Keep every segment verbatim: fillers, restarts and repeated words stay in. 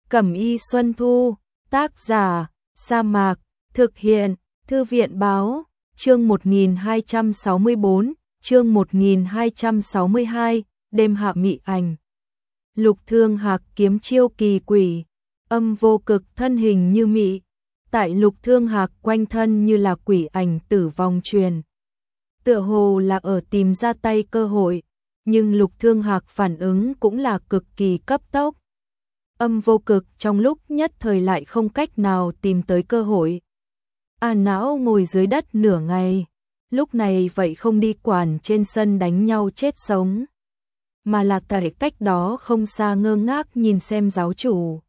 Cẩm y Xuân Thu, tác giả, Sa Mạc, thực hiện, Thư viện Báo, chương một nghìn hai trăm sáu mươi tư, chương một nghìn hai trăm sáu mươi hai, đêm hạ mị ảnh. Lục Thương Hạc kiếm chiêu kỳ quỷ, âm vô cực thân hình như mị, tại Lục Thương Hạc quanh thân như là quỷ ảnh tử vong truyền. Tựa hồ là ở tìm ra tay cơ hội, nhưng Lục Thương Hạc phản ứng cũng là cực kỳ cấp tốc. Âm vô cực trong lúc nhất thời lại không cách nào tìm tới cơ hội. A Não ngồi dưới đất nửa ngày, lúc này vậy không đi quản trên sân đánh nhau chết sống, mà là tại cách đó không xa ngơ ngác nhìn xem giáo chủ.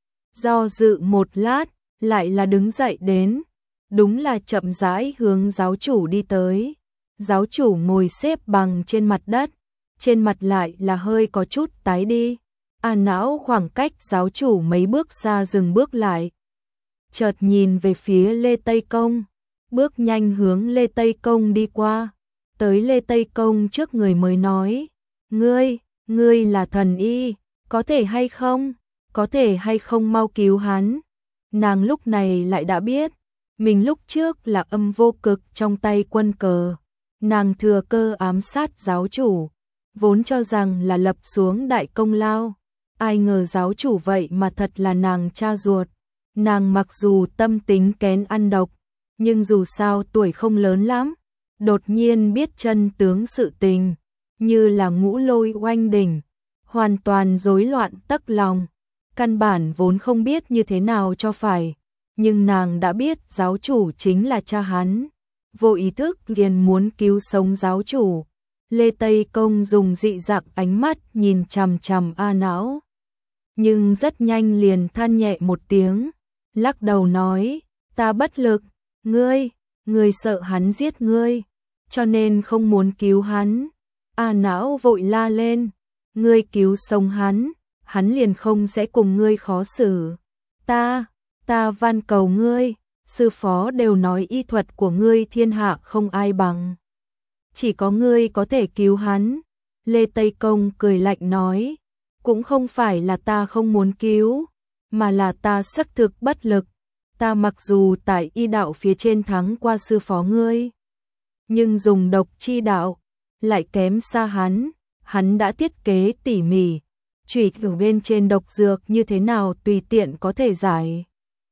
Do dự một lát, lại là đứng dậy đến, đúng là chậm rãi hướng giáo chủ đi tới. Giáo chủ ngồi xếp bằng trên mặt đất, trên mặt lại là hơi có chút tái đi. A Não khoảng cách giáo chủ mấy bước xa dừng bước lại, chợt nhìn về phía Lê Tây Công, bước nhanh hướng Lê Tây Công đi qua, tới Lê Tây Công trước người mới nói, ngươi, ngươi là thần y, có thể hay không, có thể hay không mau cứu hắn. Nàng lúc này lại đã biết, mình lúc trước là âm vô cực trong tay quân cờ, nàng thừa cơ ám sát giáo chủ, vốn cho rằng là lập xuống đại công lao. Ai ngờ giáo chủ vậy mà thật là nàng cha ruột. Nàng mặc dù tâm tính kén ăn độc, nhưng dù sao tuổi không lớn lắm, đột nhiên biết chân tướng sự tình, như là ngũ lôi oanh đỉnh, hoàn toàn rối loạn tấc lòng, căn bản vốn không biết như thế nào cho phải, nhưng nàng đã biết giáo chủ chính là cha hắn, vô ý thức liền muốn cứu sống giáo chủ. Lê Tây Công dùng dị dạng ánh mắt nhìn chằm chằm A Não, nhưng rất nhanh liền than nhẹ một tiếng, lắc đầu nói, ta bất lực, ngươi, ngươi sợ hắn giết ngươi, cho nên không muốn cứu hắn. A Não vội la lên, ngươi cứu sống hắn, hắn liền không sẽ cùng ngươi khó xử. Ta, ta van cầu ngươi, sư phó đều nói y thuật của ngươi thiên hạ không ai bằng, chỉ có ngươi có thể cứu hắn. Lê Tây Công cười lạnh nói, cũng không phải là ta không muốn cứu, mà là ta xác thực bất lực. Ta mặc dù tại y đạo phía trên thắng qua sư phó ngươi, nhưng dùng độc chi đạo lại kém xa hắn. Hắn đã thiết kế tỉ mỉ, chủy thủ bên trên độc dược như thế nào tùy tiện có thể giải.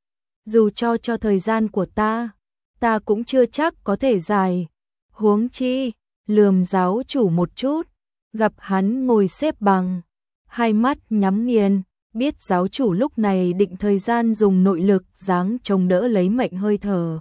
Dù cho cho thời gian của ta, ta cũng chưa chắc có thể giải. Huống chi, lườm giáo chủ một chút, gặp hắn ngồi xếp bằng, hai mắt nhắm nghiền, biết giáo chủ lúc này định thời gian dùng nội lực giáng chống đỡ lấy mệnh hơi thở.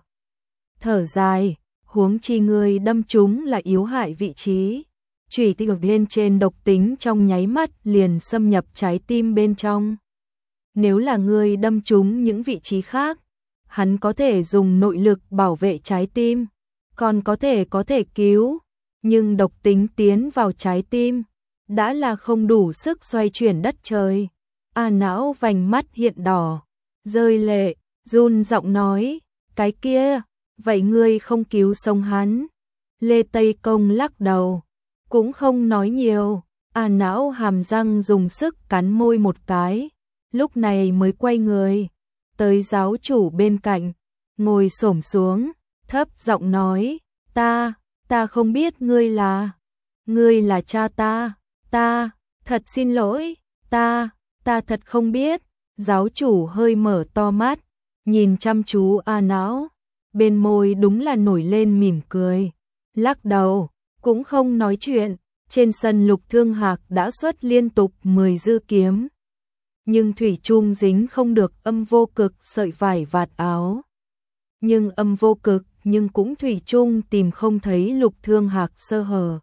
Thở dài, huống chi ngươi đâm trúng là yếu hại vị trí, chủy tinh bên trên độc tính trong nháy mắt liền xâm nhập trái tim bên trong. Nếu là ngươi đâm trúng những vị trí khác, hắn có thể dùng nội lực bảo vệ trái tim, còn có thể có thể cứu, nhưng độc tính tiến vào trái tim, đã là không đủ sức xoay chuyển đất trời. A Não vành mắt hiện đỏ, rơi lệ, run giọng nói, cái kia, vậy ngươi không cứu sống hắn. Lê Tây Công lắc đầu, cũng không nói nhiều. A Não hàm răng dùng sức cắn môi một cái, lúc này mới quay người, tới giáo chủ bên cạnh, ngồi xổm xuống, thấp giọng nói, ta, ta không biết ngươi là, ngươi là cha ta, ta, thật xin lỗi, ta, ta thật không biết. Giáo chủ hơi mở to mắt, nhìn chăm chú A Não, bên môi đúng là nổi lên mỉm cười, lắc đầu, cũng không nói chuyện. Trên sân Lục Thương Hạc đã xuất liên tục mười dư kiếm, nhưng thủy chung dính không được âm vô cực sợi vải vạt áo. Nhưng âm vô cực nhưng cũng thủy chung tìm không thấy Lục Thương Hạc sơ hở.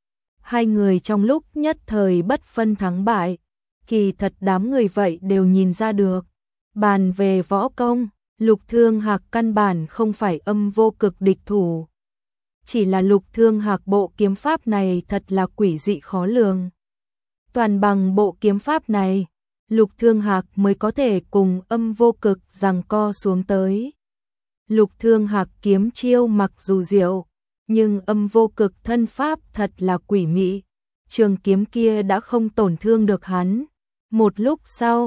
Hai người trong lúc nhất thời bất phân thắng bại, kỳ thật đám người vậy đều nhìn ra được. Bàn về võ công, Lục Thương Hạc căn bản không phải âm vô cực địch thủ. Chỉ là Lục Thương Hạc bộ kiếm pháp này thật là quỷ dị khó lường. Toàn bằng bộ kiếm pháp này, Lục Thương Hạc mới có thể cùng âm vô cực giằng co xuống tới. Lục Thương Hạc kiếm chiêu mặc dù diệu, nhưng âm vô cực thân pháp thật là quỷ mị. Trường kiếm kia đã không tổn thương được hắn. Một lúc sau,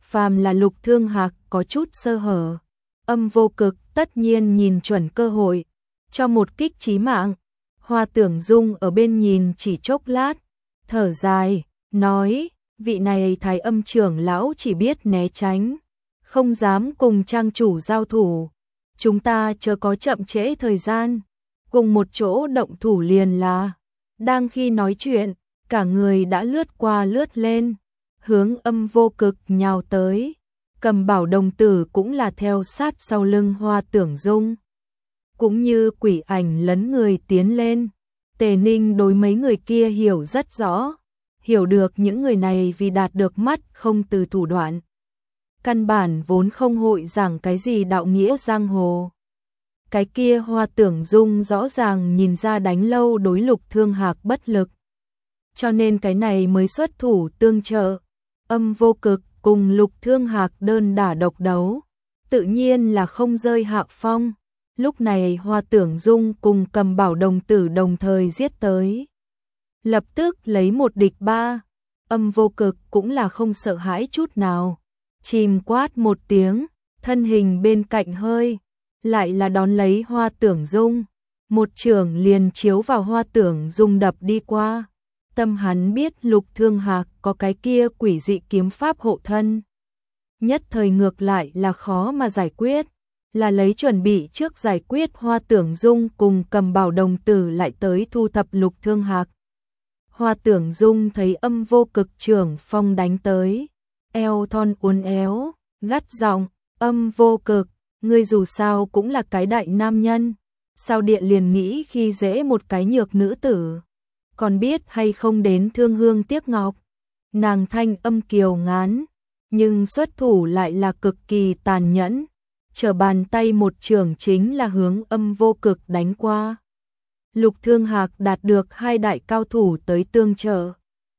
phàm là Lục Thương Hạc có chút sơ hở, Âm Vô Cực tất nhiên nhìn chuẩn cơ hội, cho một kích chí mạng. Hoa Tưởng Dung ở bên nhìn chỉ chốc lát, thở dài, nói, vị này Thái Âm trưởng lão chỉ biết né tránh, không dám cùng trang chủ giao thủ. Chúng ta chớ có chậm trễ thời gian, cùng một chỗ động thủ liền là. Đang khi nói chuyện, cả người đã lướt qua lướt lên, hướng Âm Vô Cực nhào tới. Cầm Bảo đồng tử cũng là theo sát sau lưng Hoa Tưởng Dung, cũng như quỷ ảnh lấn người tiến lên. Tề Ninh đối mấy người kia hiểu rất rõ, hiểu được những người này vì đạt được mắt không từ thủ đoạn. Căn bản vốn không hội giảng cái gì đạo nghĩa giang hồ. Cái kia Hoa Tưởng Dung rõ ràng nhìn ra đánh lâu đối Lục Thương Hạc bất lực, cho nên cái này mới xuất thủ tương trợ. Âm Vô Cực cùng Lục Thương Hạc đơn đả độc đấu, tự nhiên là không rơi hạ phong. Lúc này Hoa Tưởng Dung cùng Cầm Bảo đồng tử đồng thời giết tới, lập tức lấy một địch ba. Âm Vô Cực cũng là không sợ hãi chút nào, chìm quát một tiếng, thân hình bên cạnh hơi, lại là đón lấy Hoa Tưởng Dung, một chưởng liền chiếu vào Hoa Tưởng Dung đập đi qua. Tâm hắn biết Lục Thương Hạc có cái kia quỷ dị kiếm pháp hộ thân, nhất thời ngược lại là khó mà giải quyết, là lấy chuẩn bị trước giải quyết. Hoa Tưởng Dung cùng Cầm Bảo đồng tử lại tới thu thập Lục Thương Hạc. Hoa Tưởng Dung thấy Âm Vô Cực trưởng phong đánh tới, eo thon uốn éo, gắt giọng, Âm Vô Cực, ngươi dù sao cũng là cái đại nam nhân, sao điện liền nghĩ khi dễ một cái nhược nữ tử, còn biết hay không đến thương hương tiếc ngọc. Nàng thanh âm kiều ngán, nhưng xuất thủ lại là cực kỳ tàn nhẫn, trở bàn tay một trường chính là hướng Âm Vô Cực đánh qua. Lục Thương Hạc đạt được hai đại cao thủ tới tương trợ,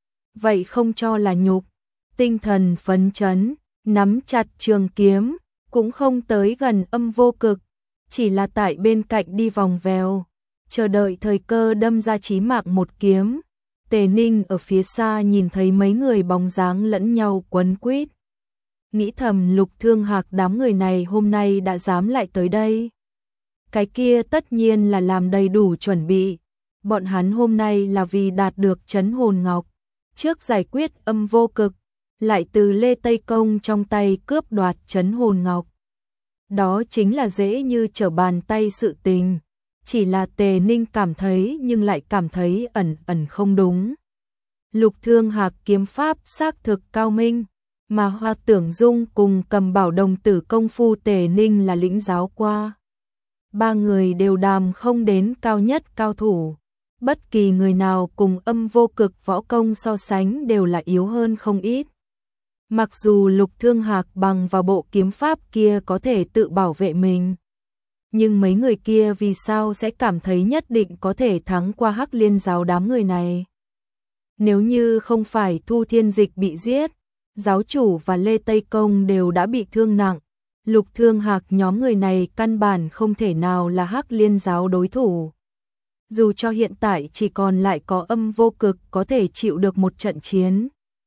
vậy không cho là nhục, tinh thần phấn chấn, nắm chặt trường kiếm, cũng không tới gần Âm Vô Cực, chỉ là tại bên cạnh đi vòng vèo, chờ đợi thời cơ đâm ra chí mạng một kiếm. Tề Ninh ở phía xa nhìn thấy mấy người bóng dáng lẫn nhau quấn quýt, nghĩ thầm Lục Thương Hạc đám người này hôm nay đã dám lại tới đây, cái kia tất nhiên là làm đầy đủ chuẩn bị. Bọn hắn hôm nay là vì đạt được Trấn Hồn Ngọc, trước giải quyết Âm Vô Cực, lại từ Lê Tây Công trong tay cướp đoạt Trấn Hồn Ngọc. Đó chính là dễ như trở bàn tay sự tình, chỉ là Tề Ninh cảm thấy nhưng lại cảm thấy ẩn ẩn không đúng. Lục Thương Hạc kiếm pháp xác thực cao minh, mà Hoa Tưởng Dung cùng Cầm Bảo đồng tử công phu Tề Ninh là lĩnh giáo qua. Ba người đều đàm không đến cao nhất cao thủ, bất kỳ người nào cùng Âm Vô Cực võ công so sánh đều là yếu hơn không ít. Mặc dù Lục Thương Hạc bằng vào bộ kiếm pháp kia có thể tự bảo vệ mình, nhưng mấy người kia vì sao sẽ cảm thấy nhất định có thể thắng qua Hắc Liên giáo đám người này. Nếu như không phải Thu Thiên Dịch bị giết, giáo chủ và Lê Tây Công đều đã bị thương nặng, Lục Thương Hạc nhóm người này căn bản không thể nào là Hắc Liên giáo đối thủ. Dù cho hiện tại chỉ còn lại có Âm Vô Cực có thể chịu được một trận chiến,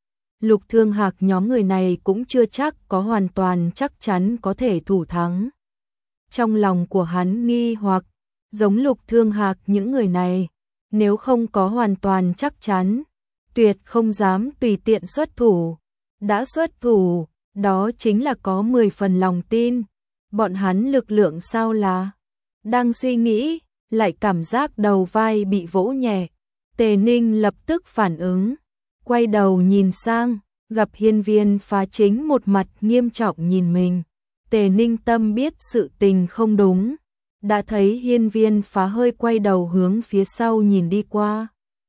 Lục Thương Hạc nhóm người này cũng chưa chắc có hoàn toàn chắc chắn có thể thủ thắng. Trong lòng của hắn nghi hoặc, giống Lục Thương Hạc những người này, nếu không có hoàn toàn chắc chắn, tuyệt không dám tùy tiện xuất thủ. Đã xuất thủ, đó chính là có mười phần lòng tin. Bọn hắn lực lượng sao là? Đang suy nghĩ, lại cảm giác đầu vai bị vỗ nhẹ. Tề Ninh lập tức phản ứng, quay đầu nhìn sang, gặp Hiên Viên Phá chính một mặt nghiêm trọng nhìn mình. Tề Ninh tâm biết sự tình không đúng, đã thấy Hiên Viên Phá hơi quay đầu hướng phía sau nhìn đi qua.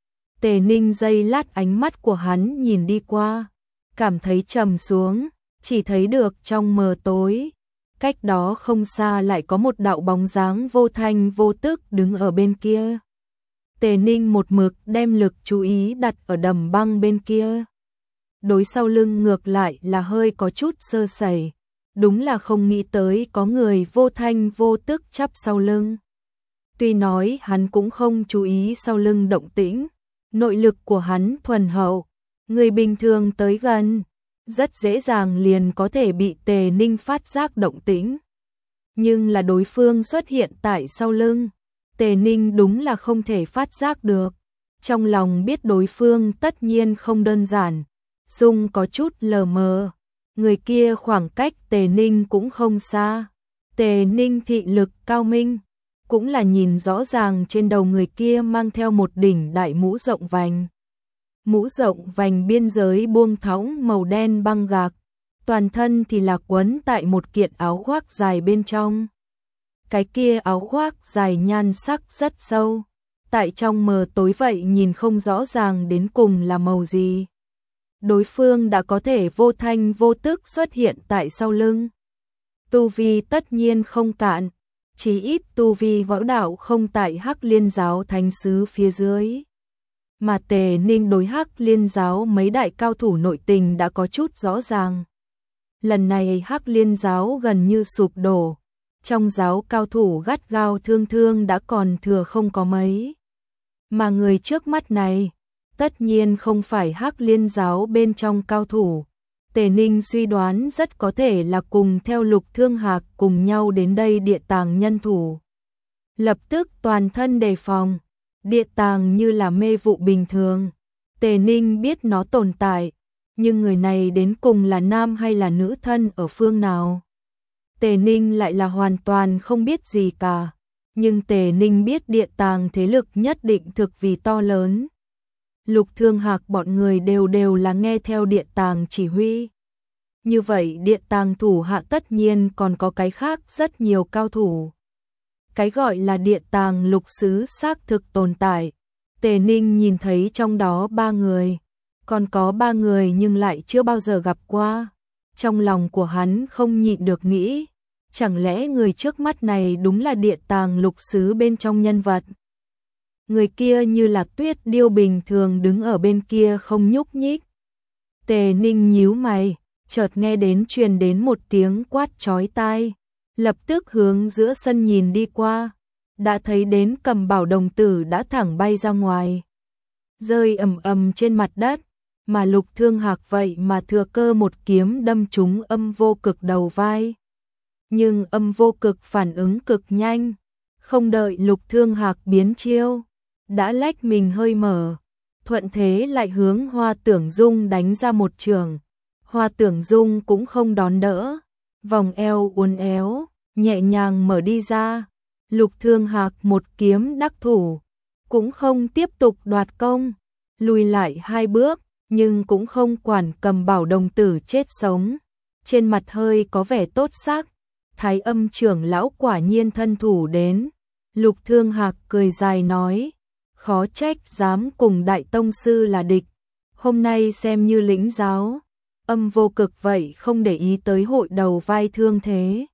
Tề Ninh giây lát ánh mắt của hắn nhìn đi qua, cảm thấy trầm xuống, chỉ thấy được trong mờ tối, cách đó không xa lại có một đạo bóng dáng vô thanh vô tức đứng ở bên kia. Tề Ninh một mực đem lực chú ý đặt ở đầm băng bên kia. Đối sau lưng ngược lại là hơi có chút sơ sẩy, đúng là không nghĩ tới có người vô thanh vô tức chắp sau lưng. Tuy nói hắn cũng không chú ý sau lưng động tĩnh, nội lực của hắn thuần hậu, người bình thường tới gần, rất dễ dàng liền có thể bị Tề Ninh phát giác động tĩnh. Nhưng là đối phương xuất hiện tại sau lưng, Tề Ninh đúng là không thể phát giác được. Trong lòng biết đối phương tất nhiên không đơn giản, Dung có chút lờ mờ, người kia khoảng cách Tề Ninh cũng không xa. Tề Ninh thị lực cao minh, cũng là nhìn rõ ràng trên đầu người kia mang theo một đỉnh đại mũ rộng vành. Mũ rộng vành biên giới buông thõng màu đen băng gạc, toàn thân thì là quấn tại một kiện áo khoác dài bên trong. Cái kia áo khoác dài nhan sắc rất sâu, tại trong mờ tối vậy nhìn không rõ ràng đến cùng là màu gì. Đối phương đã có thể vô thanh vô tức xuất hiện tại sau lưng. Tu vi tất nhiên không cạn, chỉ ít tu vi võ đạo không tại Hắc Liên giáo thánh sứ phía dưới. Mà Tề Ninh đối Hắc Liên giáo mấy đại cao thủ nội tình đã có chút rõ ràng. Lần này Hắc Liên giáo gần như sụp đổ, trong giáo cao thủ gắt gao thương thương đã còn thừa không có mấy. Mà người trước mắt này, tất nhiên không phải Hắc Liên giáo bên trong cao thủ. Tề Ninh suy đoán rất có thể là cùng theo Lục Thương Hạc cùng nhau đến đây địa tàng nhân thủ. Lập tức toàn thân đề phòng, địa tàng như là mê vụ bình thường. Tề Ninh biết nó tồn tại, nhưng người này đến cùng là nam hay là nữ thân ở phương nào. Tề Ninh lại là hoàn toàn không biết gì cả, nhưng Tề Ninh biết địa tàng thế lực nhất định thực vì to lớn. Lục Thương Hạc bọn người đều đều là nghe theo địa tàng chỉ huy. Như vậy địa tàng thủ hạ tất nhiên còn có cái khác rất nhiều cao thủ. Cái gọi là địa tàng lục sứ xác thực tồn tại. Tề Ninh nhìn thấy trong đó ba người, còn có ba người nhưng lại chưa bao giờ gặp qua. Trong lòng của hắn không nhịn được nghĩ, chẳng lẽ người trước mắt này đúng là địa tàng lục sứ bên trong nhân vật. Người kia như là tuyết điêu bình thường đứng ở bên kia không nhúc nhích. Tề Ninh nhíu mày, chợt nghe đến truyền đến một tiếng quát chói tai, lập tức hướng giữa sân nhìn đi qua, đã thấy đến Cầm Bảo đồng tử đã thẳng bay ra ngoài, rơi ầm ầm trên mặt đất, mà Lục Thương Hạc vậy mà thừa cơ một kiếm đâm trúng Âm Vô Cực đầu vai. Nhưng Âm Vô Cực phản ứng cực nhanh, không đợi Lục Thương Hạc biến chiêu, đã lách mình hơi mở, thuận thế lại hướng Hoa Tưởng Dung đánh ra một trường. Hoa Tưởng Dung cũng không đón đỡ, vòng eo uốn éo, nhẹ nhàng mở đi ra. Lục Thương Hạc một kiếm đắc thủ, cũng không tiếp tục đoạt công, lùi lại hai bước, nhưng cũng không quản Cầm Bảo đồng tử chết sống. Trên mặt hơi có vẻ tốt sắc, Thái Âm trưởng lão quả nhiên thân thủ đến. Lục Thương Hạc cười dài nói, khó trách dám cùng đại tông sư là địch, hôm nay xem như lĩnh giáo. Âm Vô Cực vậy không để ý tới hội đầu vai thương thế.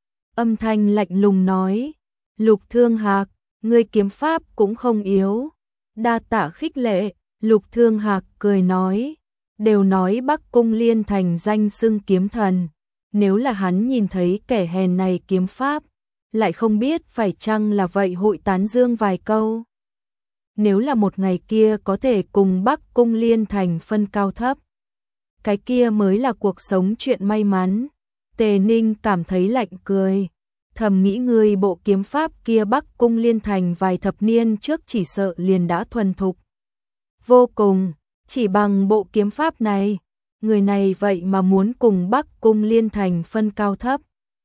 Âm thanh lạnh lùng nói, Lục Thương Hạc, ngươi kiếm pháp cũng không yếu. Đa tạ khích lệ. Lục Thương Hạc cười nói, đều nói Bắc Cung Liên thành danh xưng kiếm thần, nếu là hắn nhìn thấy kẻ hèn này kiếm pháp, lại không biết phải chăng là vậy hội tán dương vài câu. Nếu là một ngày kia có thể cùng Bắc Cung Liên thành phân cao thấp, cái kia mới là cuộc sống chuyện may mắn. Tề Ninh cảm thấy lạnh cười, thầm nghĩ người bộ kiếm pháp kia Bắc Cung Liên thành vài thập niên trước chỉ sợ liền đã thuần thục vô cùng, chỉ bằng bộ kiếm pháp này, người này vậy mà muốn cùng Bắc Cung Liên thành phân cao thấp.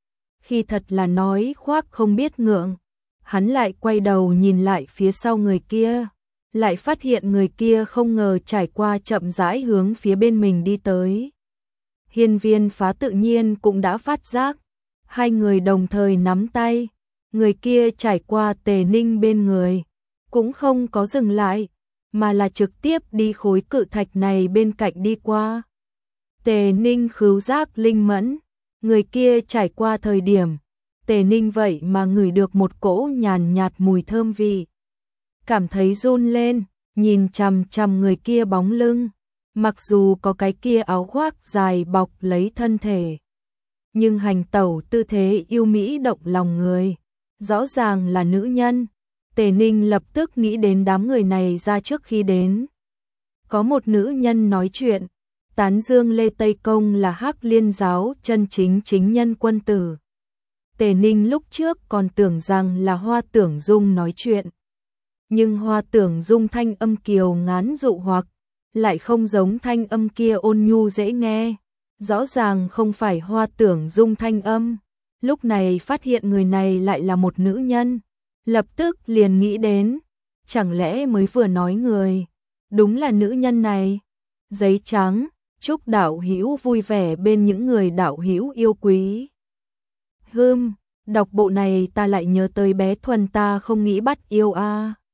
Khi thật là nói khoác không biết ngượng, hắn lại quay đầu nhìn lại phía sau người kia, lại phát hiện người kia không ngờ trải qua chậm rãi hướng phía bên mình đi tới. Hiên Viên Phá tự nhiên cũng đã phát giác, hai người đồng thời nắm tay, người kia trải qua Tề Ninh bên người, cũng không có dừng lại, mà là trực tiếp đi khối cự thạch này bên cạnh đi qua. Tề Ninh khứu giác linh mẫn, người kia trải qua thời điểm, Tề Ninh vậy mà ngửi được một cỗ nhàn nhạt mùi thơm vị. Cảm thấy run lên, nhìn chằm chằm người kia bóng lưng, mặc dù có cái kia áo khoác dài bọc lấy thân thể, nhưng hành tẩu tư thế yêu mỹ động lòng người, rõ ràng là nữ nhân. Tề Ninh lập tức nghĩ đến đám người này ra trước khi đến. Có một nữ nhân nói chuyện, tán dương Lê Tây Công là Hắc Liên giáo chân chính chính nhân quân tử. Tề Ninh lúc trước còn tưởng rằng là Hoa Tưởng Dung nói chuyện. Nhưng Hoa Tưởng Dung thanh âm kiều ngán dụ hoặc, lại không giống thanh âm kia ôn nhu dễ nghe. Rõ ràng không phải Hoa Tưởng Dung thanh âm. Lúc này phát hiện người này lại là một nữ nhân. Lập tức liền nghĩ đến, chẳng lẽ mới vừa nói người, đúng là nữ nhân này. Giấy trắng, chúc đạo hữu vui vẻ bên những người đạo hữu yêu quý. Hừm, đọc bộ này ta lại nhớ tới bé Thuần ta không nghĩ bắt yêu a. À.